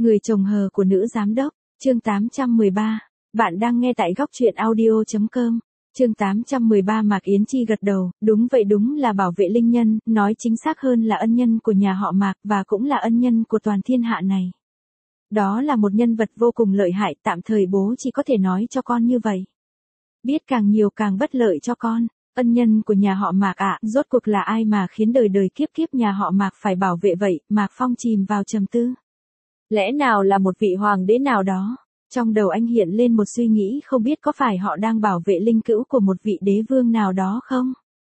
Người chồng hờ của nữ giám đốc, chương 813. Bạn đang nghe tại góc truyện audio.com. Chương 813. Mạc Yến Chi gật đầu, đúng vậy, đúng là bảo vệ linh nhân, nói chính xác hơn là ân nhân của nhà họ Mạc và cũng là ân nhân của toàn thiên hạ này. Đó là một nhân vật vô cùng lợi hại, tạm thời bố chỉ có thể nói cho con như vậy. Biết càng nhiều càng bất lợi cho con. Ân nhân của nhà họ Mạc ạ, rốt cuộc là ai mà khiến đời đời kiếp kiếp nhà họ Mạc phải bảo vệ vậy? Mạc Phong chìm vào trầm tư. Lẽ nào là một vị hoàng đế nào đó? Trong đầu anh hiện lên một suy nghĩ, không biết có phải họ đang bảo vệ linh cữu của một vị đế vương nào đó không?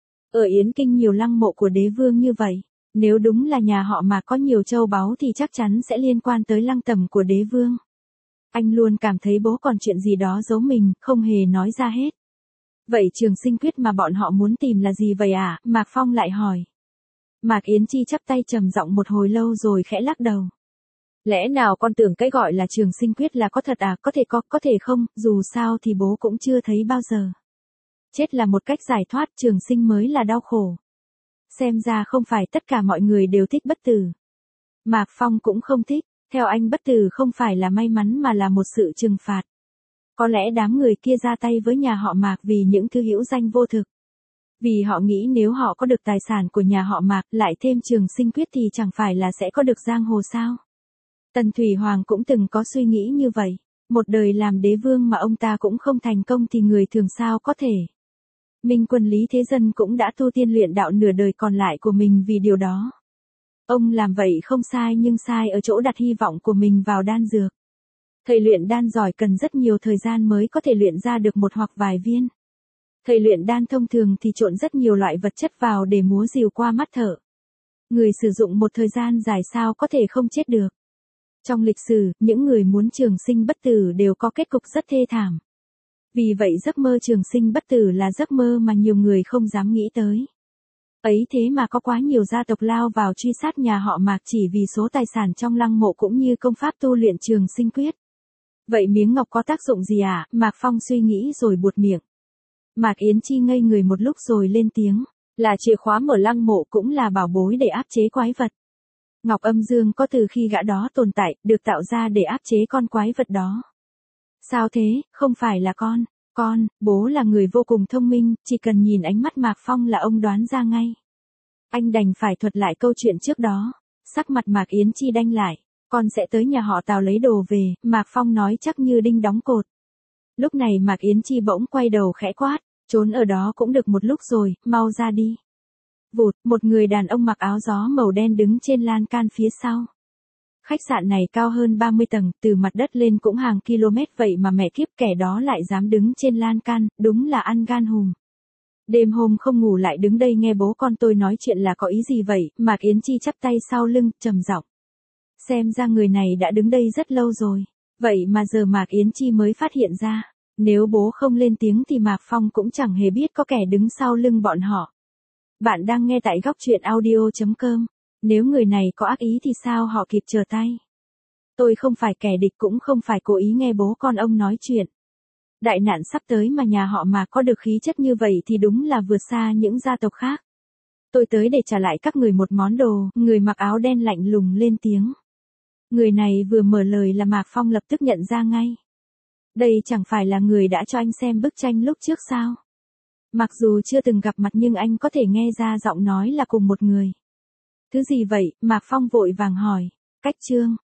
Ở Yến Kinh nhiều lăng mộ của đế vương như vậy. Nếu đúng là nhà họ Mạc có nhiều châu báu thì chắc chắn sẽ liên quan tới lăng tẩm của đế vương. Anh luôn cảm thấy bố còn chuyện gì đó giấu mình, không hề nói ra hết. Vậy Trường Sinh Quyết mà bọn họ muốn tìm là gì vậy à? Mạc Phong lại hỏi. Mạc Yến Chi chắp tay trầm giọng một hồi lâu rồi khẽ lắc đầu. Lẽ nào con tưởng cái gọi là Trường Sinh Quyết là có thật à? Có thể không, dù sao thì bố cũng chưa thấy bao giờ. Chết là một cách giải thoát, trường sinh mới là đau khổ. Xem ra không phải tất cả mọi người đều thích bất tử. Mạc Phong cũng không thích, theo anh bất tử không phải là may mắn mà là một sự trừng phạt. Có lẽ đám người kia ra tay với nhà họ Mạc vì những thứ hữu danh vô thực. Vì họ nghĩ nếu họ có được tài sản của nhà họ Mạc lại thêm Trường Sinh Quyết thì chẳng phải là sẽ có được giang hồ sao. Tần Thủy Hoàng cũng từng có suy nghĩ như vậy. Một đời làm đế vương mà ông ta cũng không thành công thì người thường sao có thể. Minh Quân Lý Thế Dân cũng đã tu tiên luyện đạo nửa đời còn lại của mình vì điều đó. Ông làm vậy không sai, nhưng sai ở chỗ đặt hy vọng của mình vào đan dược. Thầy luyện đan giỏi cần rất nhiều thời gian mới có thể luyện ra được một hoặc vài viên. Thầy luyện đan thông thường thì trộn rất nhiều loại vật chất vào để múa rìu qua mắt thợ. Người sử dụng một thời gian dài sao có thể không chết được. Trong lịch sử, những người muốn trường sinh bất tử đều có kết cục rất thê thảm. Vì vậy giấc mơ trường sinh bất tử là giấc mơ mà nhiều người không dám nghĩ tới. Ấy thế mà có quá nhiều gia tộc lao vào truy sát nhà họ Mạc chỉ vì số tài sản trong lăng mộ cũng như công pháp tu luyện Trường Sinh Quyết. Vậy miếng ngọc có tác dụng gì à? Mạc Phong suy nghĩ rồi buột miệng. Mạc Yến Chi ngây người một lúc rồi lên tiếng. Là chìa khóa mở lăng mộ, cũng là bảo bối để áp chế quái vật. Ngọc âm dương có từ khi gã đó tồn tại, được tạo ra để áp chế con quái vật đó. Sao thế, không phải là con? Bố là người vô cùng thông minh, chỉ cần nhìn ánh mắt Mạc Phong là ông đoán ra ngay. Anh đành phải thuật lại câu chuyện trước đó. Sắc mặt Mạc Yến Chi đanh lại. Con sẽ tới nhà họ Tào lấy đồ về, Mạc Phong nói chắc như đinh đóng cột. Lúc này Mạc Yến Chi bỗng quay đầu khẽ quát, trốn ở đó cũng được một lúc rồi, mau ra đi. Vụt, một người đàn ông mặc áo gió màu đen đứng trên lan can phía sau. Khách sạn này cao hơn 30 tầng, từ mặt đất lên cũng hàng km vậy mà mẹ kiếp kẻ đó lại dám đứng trên lan can, đúng là ăn gan hùm. Đêm hôm không ngủ lại đứng đây nghe bố con tôi nói chuyện là có ý gì vậy? Mạc Yến Chi chắp tay sau lưng, trầm giọng. Xem ra người này đã đứng đây rất lâu rồi. Vậy mà giờ Mạc Yến Chi mới phát hiện ra. Nếu bố không lên tiếng thì Mạc Phong cũng chẳng hề biết có kẻ đứng sau lưng bọn họ. Bạn đang nghe tại góc truyện audio.com. Nếu người này có ác ý thì sao họ kịp trở tay? Tôi không phải kẻ địch cũng không phải cố ý nghe bố con ông nói chuyện. Đại nạn sắp tới mà nhà họ mà có được khí chất như vậy thì đúng là vượt xa những gia tộc khác. Tôi tới để trả lại các người một món đồ, người mặc áo đen lạnh lùng lên tiếng. Người này vừa mở lời là Mạc Phong lập tức nhận ra ngay. Đây chẳng phải là người đã cho anh xem bức tranh lúc trước sao? Mặc dù chưa từng gặp mặt nhưng anh có thể nghe ra giọng nói là cùng một người. Thứ gì vậy? Mạc Phong vội vàng hỏi. Cách chương.